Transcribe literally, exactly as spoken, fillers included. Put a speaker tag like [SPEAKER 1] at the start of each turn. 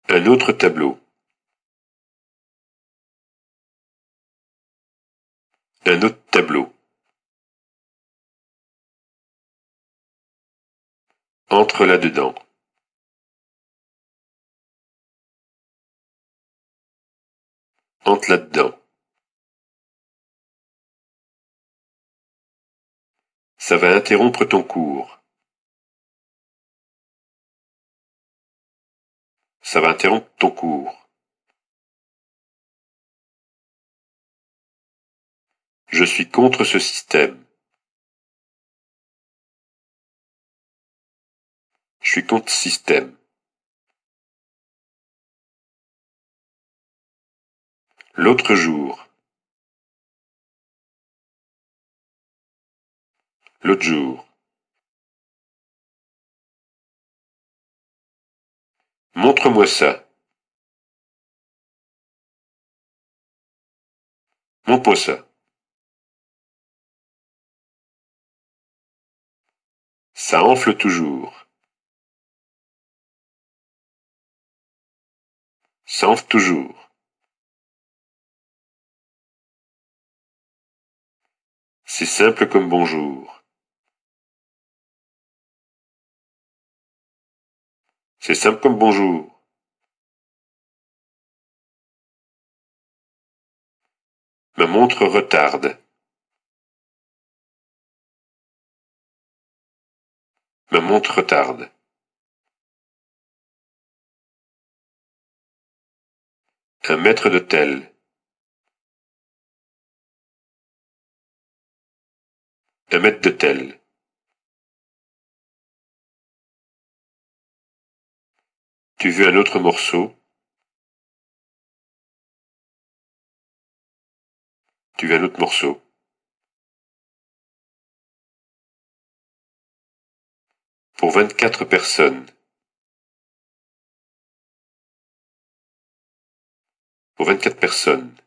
[SPEAKER 1] Un autre tableau. Un autre tableau. Entre là-dedans. Entre là-dedans. Ça va interrompre ton cours. Ça va interrompre ton cours. Je suis contre ce système. Je suis contre ce système. L'autre jour. L'autre jour. Montre-moi ça. Montre-moi ça. Ça enfle toujours. Ça enfle toujours. C'est simple comme bonjour. C'est simple comme bonjour. Ma montre retarde. Ma montre retarde. Un maître d'hôtel. Un maître d'hôtel. Tu veux un autre morceau? Tu veux un autre morceau? Pour vingt-quatre personnes. Pour vingt-quatre personnes.